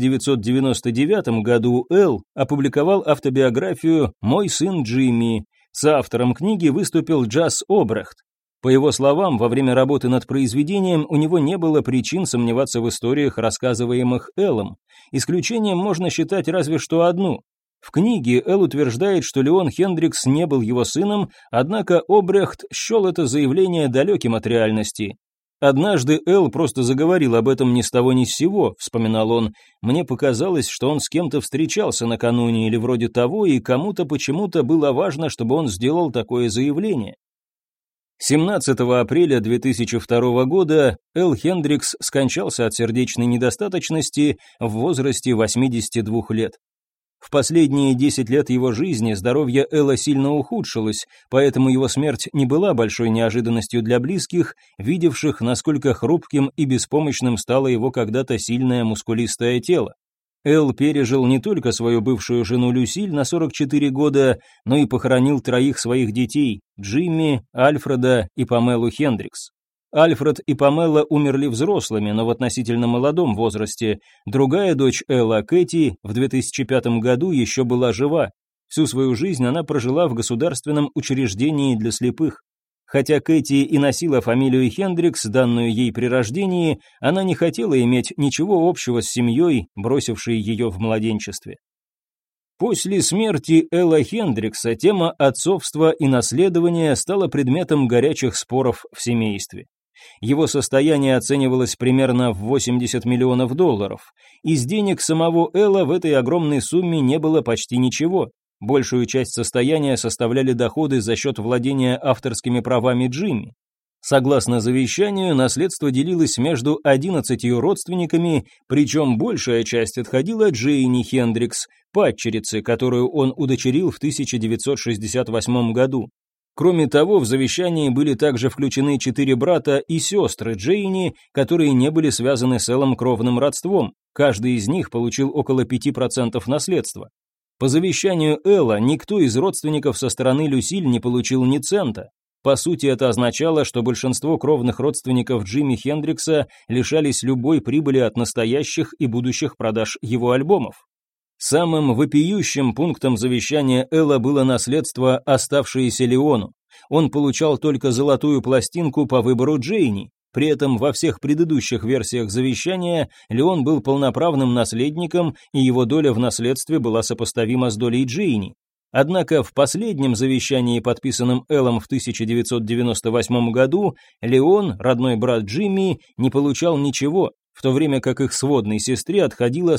Speaker 1: 1999 году Эл опубликовал автобиографию «Мой сын Джимми». Соавтором книги выступил Джаз Обрехт. По его словам, во время работы над произведением у него не было причин сомневаться в историях, рассказываемых Эллом. Исключением можно считать разве что одну. В книге Эл утверждает, что Леон Хендрикс не был его сыном, однако Обрехт счел это заявление далеким от реальности. «Однажды Эл просто заговорил об этом ни с того ни с сего», — вспоминал он. «Мне показалось, что он с кем-то встречался накануне или вроде того, и кому-то почему-то было важно, чтобы он сделал такое заявление». 17 апреля 2002 года Эл Хендрикс скончался от сердечной недостаточности в возрасте 82 лет. В последние 10 лет его жизни здоровье Элла сильно ухудшилось, поэтому его смерть не была большой неожиданностью для близких, видевших, насколько хрупким и беспомощным стало его когда-то сильное мускулистое тело. Эл пережил не только свою бывшую жену Люсиль на 44 года, но и похоронил 3 своих детей – Джимми, Альфреда и Памелу Хендрикс. Альфред и Памела умерли взрослыми, но в относительно молодом возрасте. Другая дочь Элла, Кэти, в 2005 году еще была жива. Всю свою жизнь она прожила в государственном учреждении для слепых. Хотя Кэти и носила фамилию Хендрикс, данную ей при рождении, она не хотела иметь ничего общего с семьей, бросившей ее в младенчестве. После смерти Элла Хендрикса тема отцовства и наследования стала предметом горячих споров в семействе. Его состояние оценивалось примерно в $80 миллионов. Из денег самого Элла в этой огромной сумме не было почти ничего. Большую часть состояния составляли доходы за счет владения авторскими правами Джимми. Согласно завещанию, наследство делилось между 11 родственниками, причем большая часть отходила Джейни Хендрикс, падчерице, которую он удочерил в 1968 году. Кроме того, в завещании были также включены 4 брата и сестры Джейни, которые не были связаны с Эллом кровным родством. Каждый из них получил около 5% наследства. По завещанию Элла никто из родственников со стороны Люсиль не получил ни цента. По сути, это означало, что большинство кровных родственников Джимми Хендрикса лишались любой прибыли от настоящих и будущих продаж его альбомов. Самым вопиющим пунктом завещания Элла было наследство, оставшееся Леону. Он получал только золотую пластинку по выбору Джейни. При этом во всех предыдущих версиях завещания Леон был полноправным наследником, и его доля в наследстве была сопоставима с долей Джейни. Однако в последнем завещании, подписанном Эллом в 1998 году, Леон, родной брат Джимми, не получал ничего, в то время как их сводной сестре отходило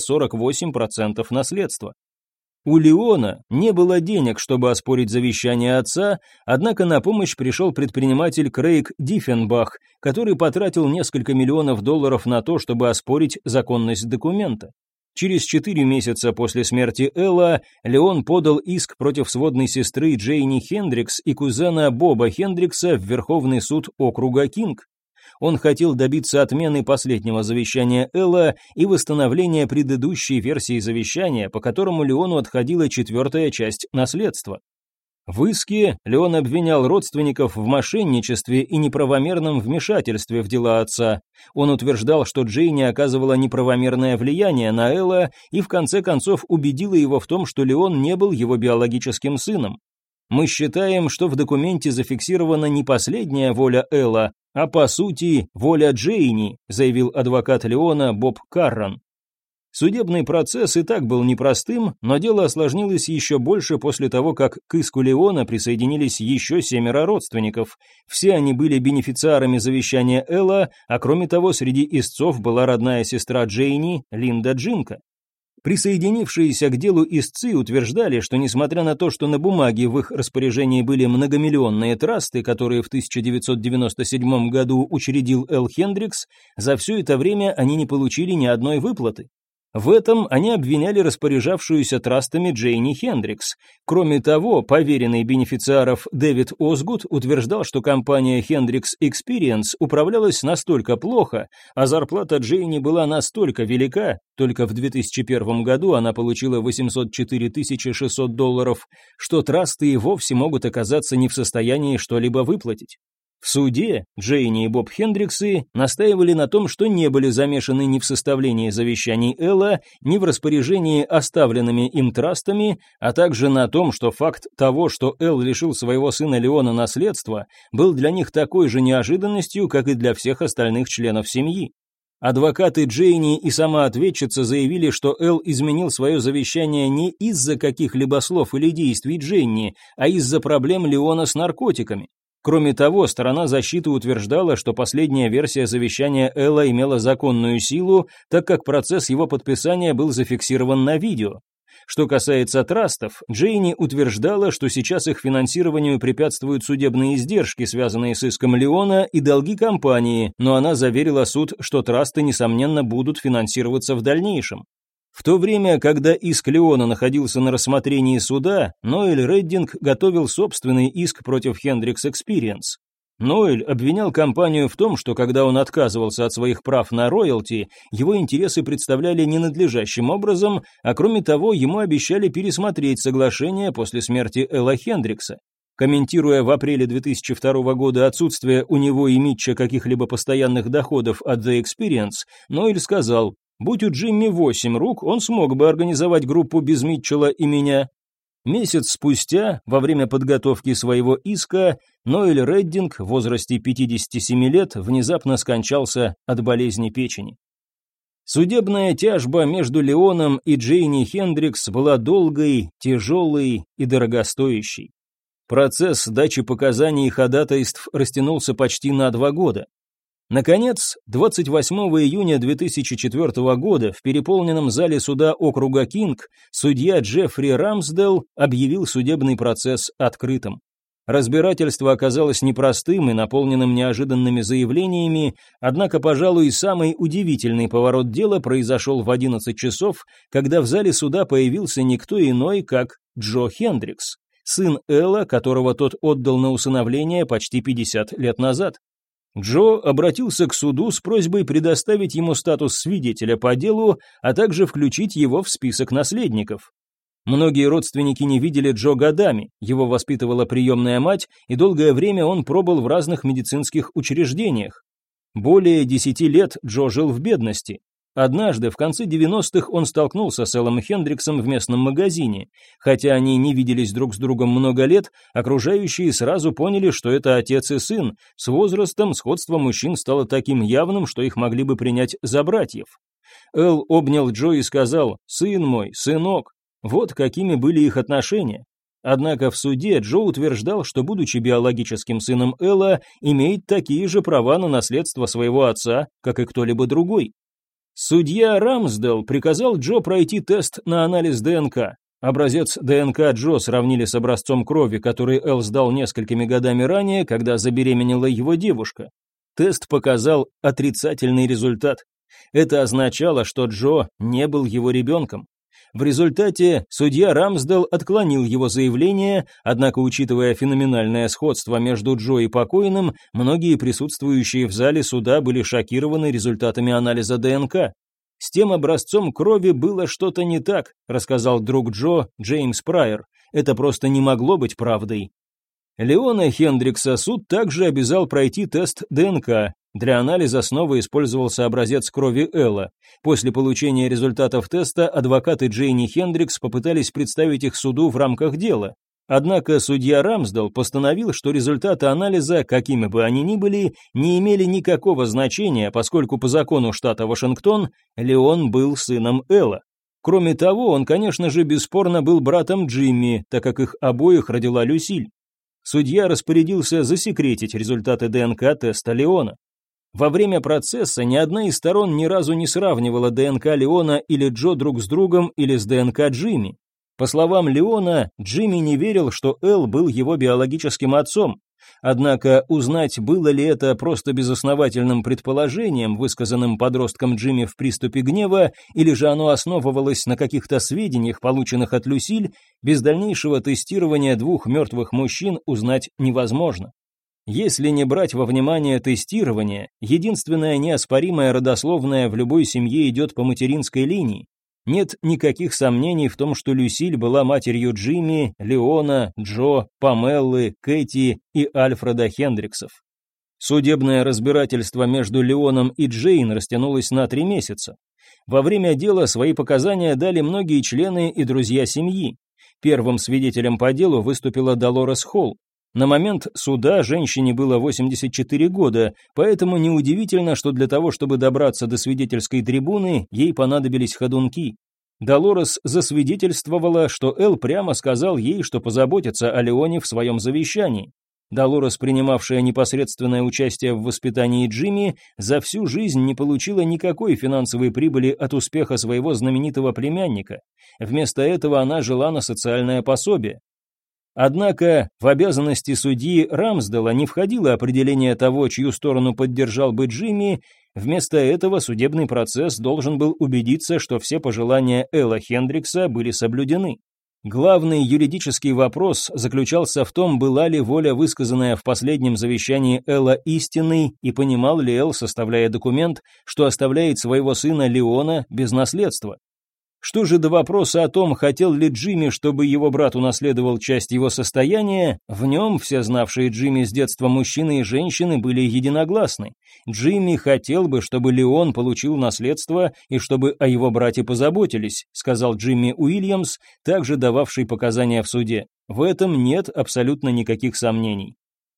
Speaker 1: 48% наследства. У Леона не было денег, чтобы оспорить завещание отца, однако на помощь пришел предприниматель Крейг Диффенбах, который потратил несколько миллионов долларов на то, чтобы оспорить законность документа. Через 4 месяца после смерти Элла Леон подал иск против сводной сестры Джейни Хендрикс и кузена Боба Хендрикса в Верховный суд округа Кинг. Он хотел добиться отмены последнего завещания Элла и восстановления предыдущей версии завещания, по которому Леону отходила 4-я часть наследства. В иске Леон обвинял родственников в мошенничестве и неправомерном вмешательстве в дела отца. Он утверждал, что Джейни оказывала неправомерное влияние на Элла и в конце концов убедила его в том, что Леон не был его биологическим сыном. «Мы считаем, что в документе зафиксирована не последняя воля Элла, а по сути воля Джейни», заявил адвокат Леона Боб Карран. Судебный процесс и так был непростым, но дело осложнилось еще больше после того, как к иску Леона присоединились еще 7 родственников. Все они были бенефициарами завещания Элла, а кроме того, среди истцов была родная сестра Джейни, Линда Джинка. Присоединившиеся к делу истцы утверждали, что несмотря на то, что на бумаге в их распоряжении были многомиллионные трасты, которые в 1997 году учредил Эл Хендрикс, за все это время они не получили ни одной выплаты. В этом они обвиняли распоряжавшуюся трастами Джейни Хендрикс. Кроме того, поверенный бенефициаров Дэвид Озгуд утверждал, что компания Hendrix Experience управлялась настолько плохо, а зарплата Джейни была настолько велика, только в 2001 году она получила $804 600, что трасты и вовсе могут оказаться не в состоянии что-либо выплатить. В суде Джейни и Боб Хендриксы настаивали на том, что не были замешаны ни в составлении завещаний Элла, ни в распоряжении оставленными им трастами, а также на том, что факт того, что Эл лишил своего сына Леона наследства, был для них такой же неожиданностью, как и для всех остальных членов семьи. Адвокаты Джейни и сама ответчица заявили, что Эл изменил свое завещание не из-за каких-либо слов или действий Джейни, а из-за проблем Леона с наркотиками. Кроме того, сторона защиты утверждала, что последняя версия завещания Элла имела законную силу, так как процесс его подписания был зафиксирован на видео. Что касается трастов, Джейни утверждала, что сейчас их финансированию препятствуют судебные издержки, связанные с иском Леона, и долги компании, но она заверила суд, что трасты, несомненно, будут финансироваться в дальнейшем. В то время, когда иск Леона находился на рассмотрении суда, Ноэль Реддинг готовил собственный иск против Hendrix Experience. Ноэль обвинял компанию в том, что когда он отказывался от своих прав на роялти, его интересы представляли ненадлежащим образом, а кроме того, ему обещали пересмотреть соглашение после смерти Элла Хендрикса. Комментируя в апреле 2002 года отсутствие у него и Митча каких-либо постоянных доходов от The Experience, Ноэль сказал: «Будь у Джимми 8 рук, он смог бы организовать группу без Митчелла и меня». Месяц спустя, во время подготовки своего иска, Ноэль Реддинг в возрасте 57 лет внезапно скончался от болезни печени. Судебная тяжба между Леоном и Джейни Хендрикс была долгой, тяжелой и дорогостоящей. Процесс дачи показаний и ходатайств растянулся почти на 2 года. Наконец, 28 июня 2004 года в переполненном зале суда округа Кинг судья Джеффри Рамсдел объявил судебный процесс открытым. Разбирательство оказалось непростым и наполненным неожиданными заявлениями, однако, пожалуй, самый удивительный поворот дела произошел в 11 часов, когда в зале суда появился никто иной, как Джо Хендрикс, сын Элла, которого тот отдал на усыновление почти 50 лет назад. Джо обратился к суду с просьбой предоставить ему статус свидетеля по делу, а также включить его в список наследников. Многие родственники не видели Джо годами, его воспитывала приемная мать, и долгое время он пробыл в разных медицинских учреждениях. Более 10 лет Джо жил в бедности. Однажды, в конце 90-х, он столкнулся с Эллом Хендриксом в местном магазине. Хотя они не виделись друг с другом много лет, окружающие сразу поняли, что это отец и сын. С возрастом сходство мужчин стало таким явным, что их могли бы принять за братьев. Эл обнял Джо и сказал: «Сын мой, сынок». Вот какими были их отношения. Однако в суде Джо утверждал, что, будучи биологическим сыном Элла, имеет такие же права на наследство своего отца, как и кто-либо другой. Судья Рамсдел приказал Джо пройти тест на анализ ДНК. Образец ДНК Джо сравнили с образцом крови, который Эл сдал несколькими годами ранее, когда забеременела его девушка. Тест показал отрицательный результат. Это означало, что Джо не был его ребенком. В результате судья Рамсдел отклонил его заявление, однако, учитывая феноменальное сходство между Джо и покойным, многие присутствующие в зале суда были шокированы результатами анализа ДНК. «С тем образцом крови было что-то не так», рассказал друг Джо, Джеймс Прайер. «Это просто не могло быть правдой». Леона Хендрикса суд также обязал пройти тест ДНК. Для анализа снова использовался образец крови Элла. После получения результатов теста адвокаты Джейни Хендрикс попытались представить их суду в рамках дела. Однако судья Рамсдел постановил, что результаты анализа, какими бы они ни были, не имели никакого значения, поскольку по закону штата Вашингтон Леон был сыном Элла. Кроме того, он, конечно же, бесспорно был братом Джимми, так как их обоих родила Люсиль. Судья распорядился засекретить результаты ДНК-теста Леона. Во время процесса ни одна из сторон ни разу не сравнивала ДНК Леона или Джо друг с другом или с ДНК Джимми. По словам Леона, Джимми не верил, что Эл был его биологическим отцом. Однако узнать, было ли это просто безосновательным предположением, высказанным подростком Джимми в приступе гнева, или же оно основывалось на каких-то сведениях, полученных от Люсиль, без дальнейшего тестирования двух мертвых мужчин узнать невозможно. Если не брать во внимание тестирование, единственная неоспоримая родословная в любой семье идет по материнской линии. Нет никаких сомнений в том, что Люсиль была матерью Джимми, Леона, Джо, Памеллы, Кэти и Альфреда Хендриксов. Судебное разбирательство между Леоном и Джейн растянулось на 3 месяца. Во время дела свои показания дали многие члены и друзья семьи. Первым свидетелем по делу выступила Долорес Холл. На момент суда женщине было 84 года, поэтому неудивительно, что для того, чтобы добраться до свидетельской трибуны, ей понадобились ходунки. Долорес засвидетельствовала, что Эл прямо сказал ей, что позаботится о Леоне в своем завещании. Долорес, принимавшая непосредственное участие в воспитании Джимми, за всю жизнь не получила никакой финансовой прибыли от успеха своего знаменитого племянника. Вместо этого она жила на социальное пособие. Однако в обязанности судьи Рамсдела не входило определение того, чью сторону поддержал бы Джимми. Вместо этого судебный процесс должен был убедиться, что все пожелания Элла Хендрикса были соблюдены. Главный юридический вопрос заключался в том, была ли воля, высказанная в последнем завещании Элла, истинной, и понимал ли Эл, составляя документ, что оставляет своего сына Леона без наследства. Что же до вопроса о том, хотел ли Джимми, чтобы его брат унаследовал часть его состояния, в нем все знавшие Джимми с детства мужчины и женщины были единогласны. Джимми хотел бы, чтобы Леон получил наследство и чтобы о его брате позаботились, сказал Джимми Уильямс, также дававший показания в суде. В этом нет абсолютно никаких сомнений.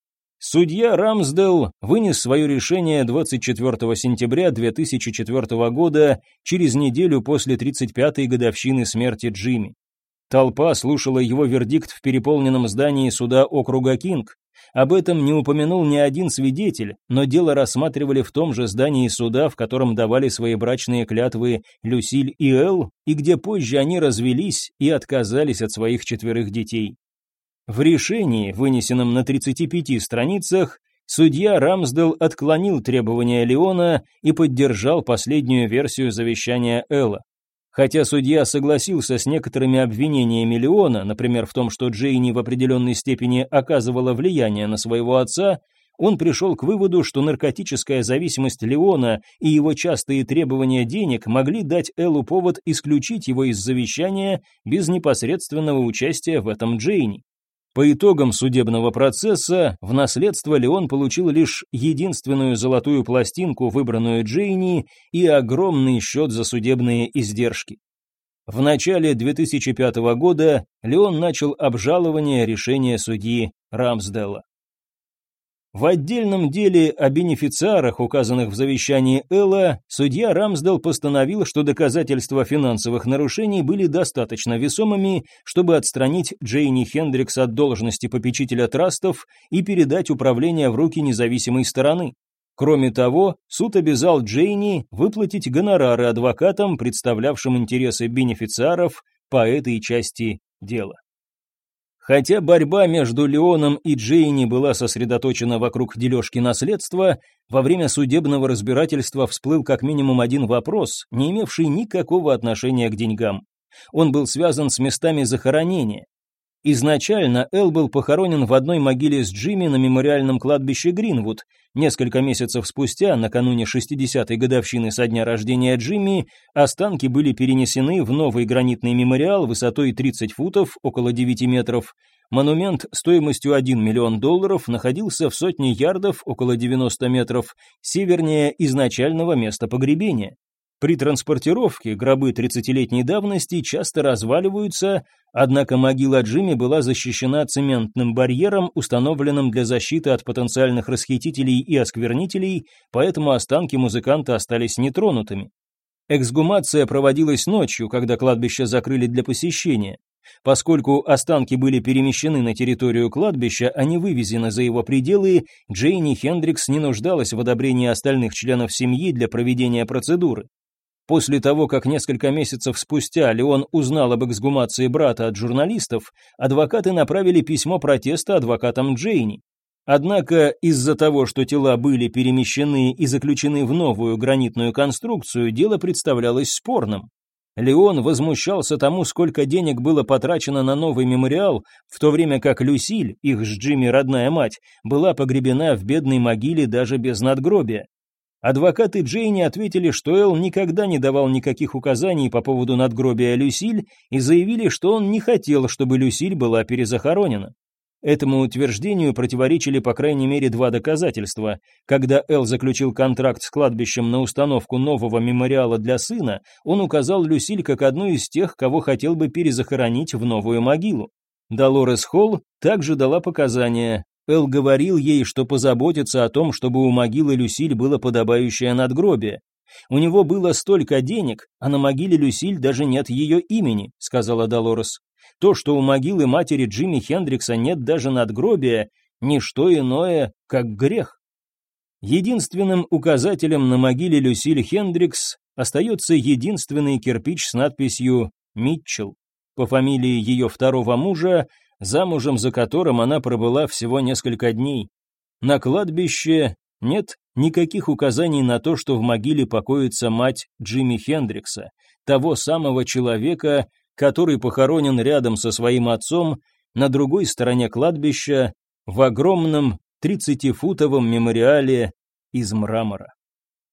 Speaker 1: Судья Рамсдел вынес свое решение 24 сентября 2004 года, через неделю после 35-й годовщины смерти Джимми. Толпа слушала его вердикт в переполненном здании суда округа Кинг. Об этом не упомянул ни один свидетель, но дело рассматривали в том же здании суда, в котором давали свои брачные клятвы Люсиль и Эл, и где позже они развелись и отказались от своих 4 детей. В решении, вынесенном на 35 страницах, судья Рамсдел отклонил требования Леона и поддержал последнюю версию завещания Элла. Хотя судья согласился с некоторыми обвинениями Леона, например, в том, что Джейни в определенной степени оказывала влияние на своего отца, он пришел к выводу, что наркотическая зависимость Леона и его частые требования денег могли дать Эллу повод исключить его из завещания без непосредственного участия в этом Джейни. По итогам судебного процесса в наследство Леон получил лишь единственную золотую пластинку, выбранную Джейни, и огромный счет за судебные издержки. В начале 2005 года Леон начал обжалование решения судьи Рамсделла. В отдельном деле о бенефициарах, указанных в завещании Элла, судья Рамсдел постановил, что доказательства финансовых нарушений были достаточно весомыми, чтобы отстранить Джейни Хендрикс от должности попечителя трастов и передать управление в руки независимой стороны. Кроме того, суд обязал Джейни выплатить гонорары адвокатам, представлявшим интересы бенефициаров по этой части дела. Хотя борьба между Леоном и Джейни была сосредоточена вокруг дележки наследства, во время судебного разбирательства всплыл как минимум один вопрос, не имевший никакого отношения к деньгам. Он был связан с местами захоронения. Изначально Эл был похоронен в одной могиле с Джимми на мемориальном кладбище Гринвуд. Несколько месяцев спустя, накануне 60-й годовщины со дня рождения Джимми, останки были перенесены в новый гранитный мемориал высотой 30 футов, около 9 метров. Монумент стоимостью $1 миллион находился в сотне ярдов, около 90 метров, севернее изначального места погребения. При транспортировке гробы 30-летней давности часто разваливаются, однако могила Джимми была защищена цементным барьером, установленным для защиты от потенциальных расхитителей и осквернителей, поэтому останки музыканта остались нетронутыми. Эксгумация проводилась ночью, когда кладбище закрыли для посещения. Поскольку останки были перемещены на территорию кладбища, а не вывезены за его пределы, Джейни Хендрикс не нуждалась в одобрении остальных членов семьи для проведения процедуры. После того, как несколько месяцев спустя Леон узнал об эксгумации брата от журналистов, адвокаты направили письмо протеста адвокатам Джейни. Однако из-за того, что тела были перемещены и заключены в новую гранитную конструкцию, дело представлялось спорным. Леон возмущался тому, сколько денег было потрачено на новый мемориал, в то время как Люсиль, их с Джимми родная мать, была погребена в бедной могиле даже без надгробия. Адвокаты Джейни ответили, что Эл никогда не давал никаких указаний по поводу надгробия Люсиль и заявили, что он не хотел, чтобы Люсиль была перезахоронена. Этому утверждению противоречили по крайней мере два доказательства. Когда Эл заключил контракт с кладбищем на установку нового мемориала для сына, он указал Люсиль как одну из тех, кого хотел бы перезахоронить в новую могилу. Долорес Холл также дала показания. Эл говорил ей, что позаботится о том, чтобы у могилы Люсиль было подобающее надгробие. «У него было столько денег, а на могиле Люсиль даже нет ее имени», — сказала Долорес. «То, что у могилы матери Джимми Хендрикса нет даже надгробия, не что иное, как грех». Единственным указателем на могиле Люсиль Хендрикс остается единственный кирпич с надписью «Митчелл» по фамилии ее второго мужа, замужем за которым она пробыла всего несколько дней. На кладбище нет никаких указаний на то, что в могиле покоится мать Джимми Хендрикса, того самого человека, который похоронен рядом со своим отцом на другой стороне кладбища в огромном 30-футовом мемориале из мрамора.